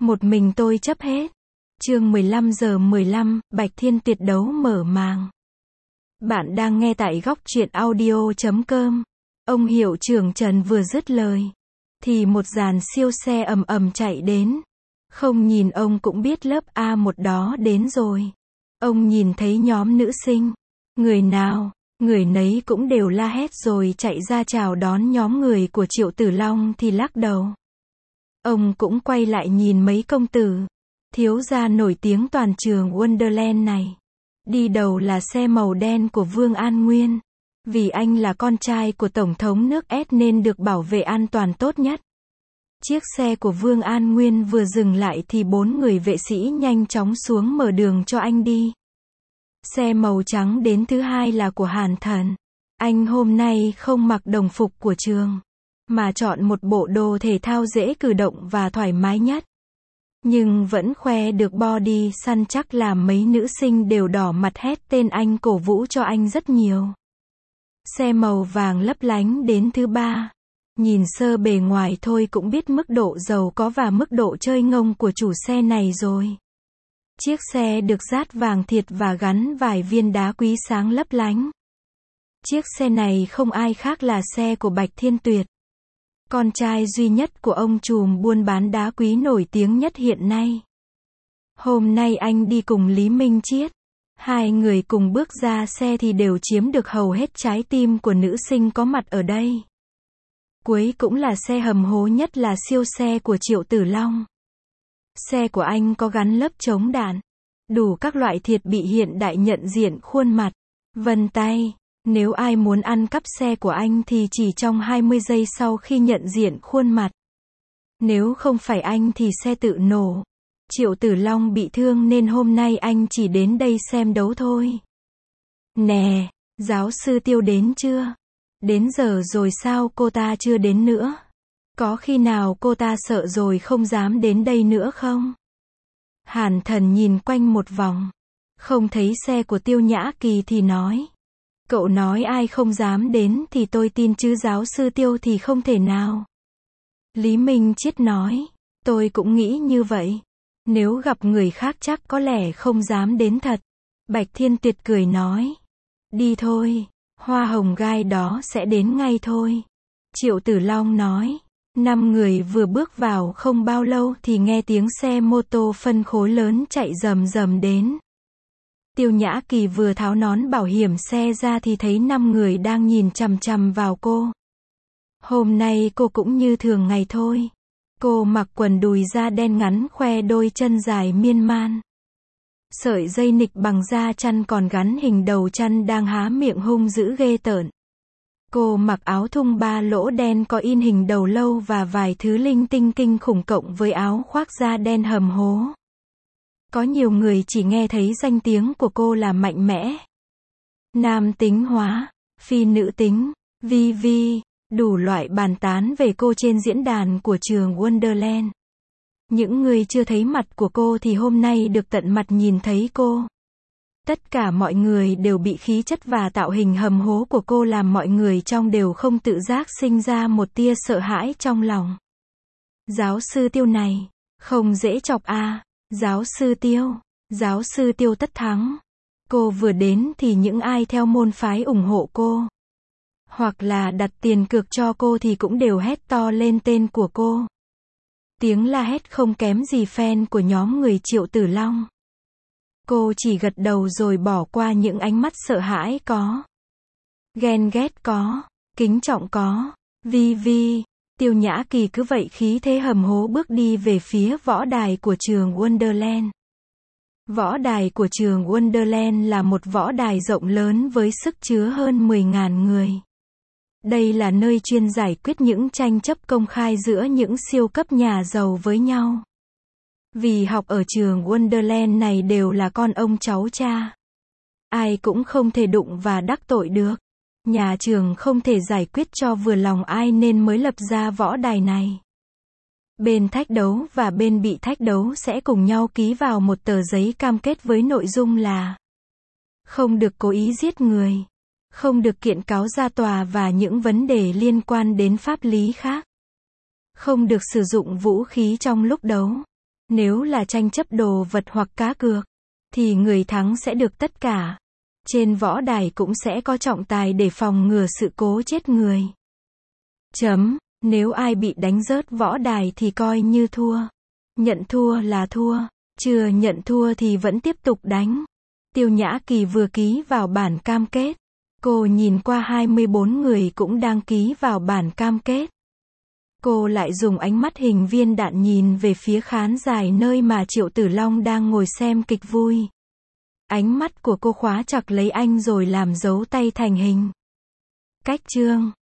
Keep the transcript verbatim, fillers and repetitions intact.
Một mình tôi chấp hết. Chương mười lăm giờ mười lăm, Bạch Thiên tuyệt đấu mở màng. Bạn đang nghe tại góc truyện audio chấm com. Ông hiệu trưởng Trần vừa dứt lời, thì một dàn siêu xe ầm ầm chạy đến. Không nhìn ông cũng biết lớp A một đó đến rồi. Ông nhìn thấy nhóm nữ sinh. Người nào, người nấy cũng đều la hét rồi chạy ra chào đón nhóm người của Triệu Tử Long thì lắc đầu. Ông cũng quay lại nhìn mấy công tử, thiếu gia nổi tiếng toàn trường Wonderland này. Đi đầu là xe màu đen của Vương An Nguyên. Vì anh là con trai của Tổng thống nước S nên được bảo vệ an toàn tốt nhất. Chiếc xe của Vương An Nguyên vừa dừng lại thì bốn người vệ sĩ nhanh chóng xuống mở đường cho anh đi. Xe màu trắng đến thứ hai là của Hàn Thần. Anh hôm nay không mặc đồng phục của trường, mà chọn một bộ đồ thể thao dễ cử động và thoải mái nhất. Nhưng vẫn khoe được body săn chắc làm mấy nữ sinh đều đỏ mặt hét tên anh cổ vũ cho anh rất nhiều. Xe màu vàng lấp lánh đến thứ ba. Nhìn sơ bề ngoài thôi cũng biết mức độ giàu có và mức độ chơi ngông của chủ xe này rồi. Chiếc xe được dát vàng thiệt và gắn vài viên đá quý sáng lấp lánh. Chiếc xe này không ai khác là xe của Bạch Thiên Tuyệt, con trai duy nhất của ông trùm buôn bán đá quý nổi tiếng nhất hiện nay. Hôm nay anh đi cùng Lý Minh Chiết. Hai người cùng bước ra xe thì đều chiếm được hầu hết trái tim của nữ sinh có mặt ở đây. Cuối cũng là xe hầm hố nhất là siêu xe của Triệu Tử Long. Xe của anh có gắn lớp chống đạn, đủ các loại thiết bị hiện đại nhận diện khuôn mặt, vân tay. Nếu ai muốn ăn cắp xe của anh thì chỉ trong hai mươi giây sau khi nhận diện khuôn mặt. Nếu không phải anh thì xe tự nổ. Triệu Tử Long bị thương nên hôm nay anh chỉ đến đây xem đấu thôi. Nè, giáo sư Tiêu đến chưa? Đến giờ rồi sao cô ta chưa đến nữa? Có khi nào cô ta sợ rồi không dám đến đây nữa không? Hàn Thần nhìn quanh một vòng, không thấy xe của Tiêu Nhã Kỳ thì nói. Cậu nói ai không dám đến thì tôi tin chứ giáo sư Tiêu thì không thể nào. Lý Minh Chiết nói, tôi cũng nghĩ như vậy. Nếu gặp người khác chắc có lẽ không dám đến thật. Bạch Thiên Tuyệt cười nói, đi thôi, hoa hồng gai đó sẽ đến ngay thôi. Triệu Tử Long nói, năm người vừa bước vào không bao lâu thì nghe tiếng xe mô tô phân khối lớn chạy rầm rầm đến. Tiêu Nhã Kỳ vừa tháo nón bảo hiểm xe ra thì thấy năm người đang nhìn chằm chằm vào cô. Hôm nay cô cũng như thường ngày thôi. Cô mặc quần đùi da đen ngắn khoe đôi chân dài miên man. Sợi dây nịch bằng da chăn còn gắn hình đầu chăn đang há miệng hung dữ ghê tởn. Cô mặc áo thun ba lỗ đen có in hình đầu lâu và vài thứ linh tinh kinh khủng cộng với áo khoác da đen hầm hố. Có nhiều người chỉ nghe thấy danh tiếng của cô là mạnh mẽ, nam tính hóa, phi nữ tính, vi vi, đủ loại bàn tán về cô trên diễn đàn của trường Wonderland. Những người chưa thấy mặt của cô thì hôm nay được tận mặt nhìn thấy cô. Tất cả mọi người đều bị khí chất và tạo hình hầm hố của cô làm mọi người trong đều không tự giác sinh ra một tia sợ hãi trong lòng. Giáo sư Tiêu này, không dễ chọc à. Giáo sư Tiêu, giáo sư Tiêu tất thắng. Cô vừa đến thì những ai theo môn phái ủng hộ cô, hoặc là đặt tiền cược cho cô thì cũng đều hét to lên tên của cô. Tiếng la hét không kém gì fan của nhóm người Triệu Tử Long. Cô chỉ gật đầu rồi bỏ qua những ánh mắt sợ hãi có, ghen ghét có, kính trọng có, vi vi. Tiêu Nhã Kỳ cứ vậy khí thế hầm hố bước đi về phía võ đài của trường Wonderland. Võ đài của trường Wonderland là một võ đài rộng lớn với sức chứa hơn mười nghìn người. Đây là nơi chuyên giải quyết những tranh chấp công khai giữa những siêu cấp nhà giàu với nhau. Vì học ở trường Wonderland này đều là con ông cháu cha. Ai cũng không thể đụng và đắc tội được. Nhà trường không thể giải quyết cho vừa lòng ai nên mới lập ra võ đài này. Bên thách đấu và bên bị thách đấu sẽ cùng nhau ký vào một tờ giấy cam kết với nội dung là không được cố ý giết người, không được kiện cáo ra tòa và những vấn đề liên quan đến pháp lý khác, không được sử dụng vũ khí trong lúc đấu, Nếu là tranh chấp đồ vật hoặc cá cược, thì người thắng sẽ được tất cả. Trên võ đài cũng sẽ có trọng tài để phòng ngừa sự cố chết người. Chấm. Nếu ai bị đánh rớt võ đài thì coi như thua. Nhận thua là thua. Chưa nhận thua thì vẫn tiếp tục đánh. Tiêu Nhã Kỳ vừa ký vào bản cam kết. Cô nhìn qua hai mươi bốn người cũng đang ký vào bản cam kết. Cô lại dùng ánh mắt hình viên đạn nhìn về phía khán đài nơi mà Triệu Tử Long đang ngồi xem kịch vui. Ánh mắt của cô khóa chặt lấy anh rồi làm dấu tay thành hình. Cách chương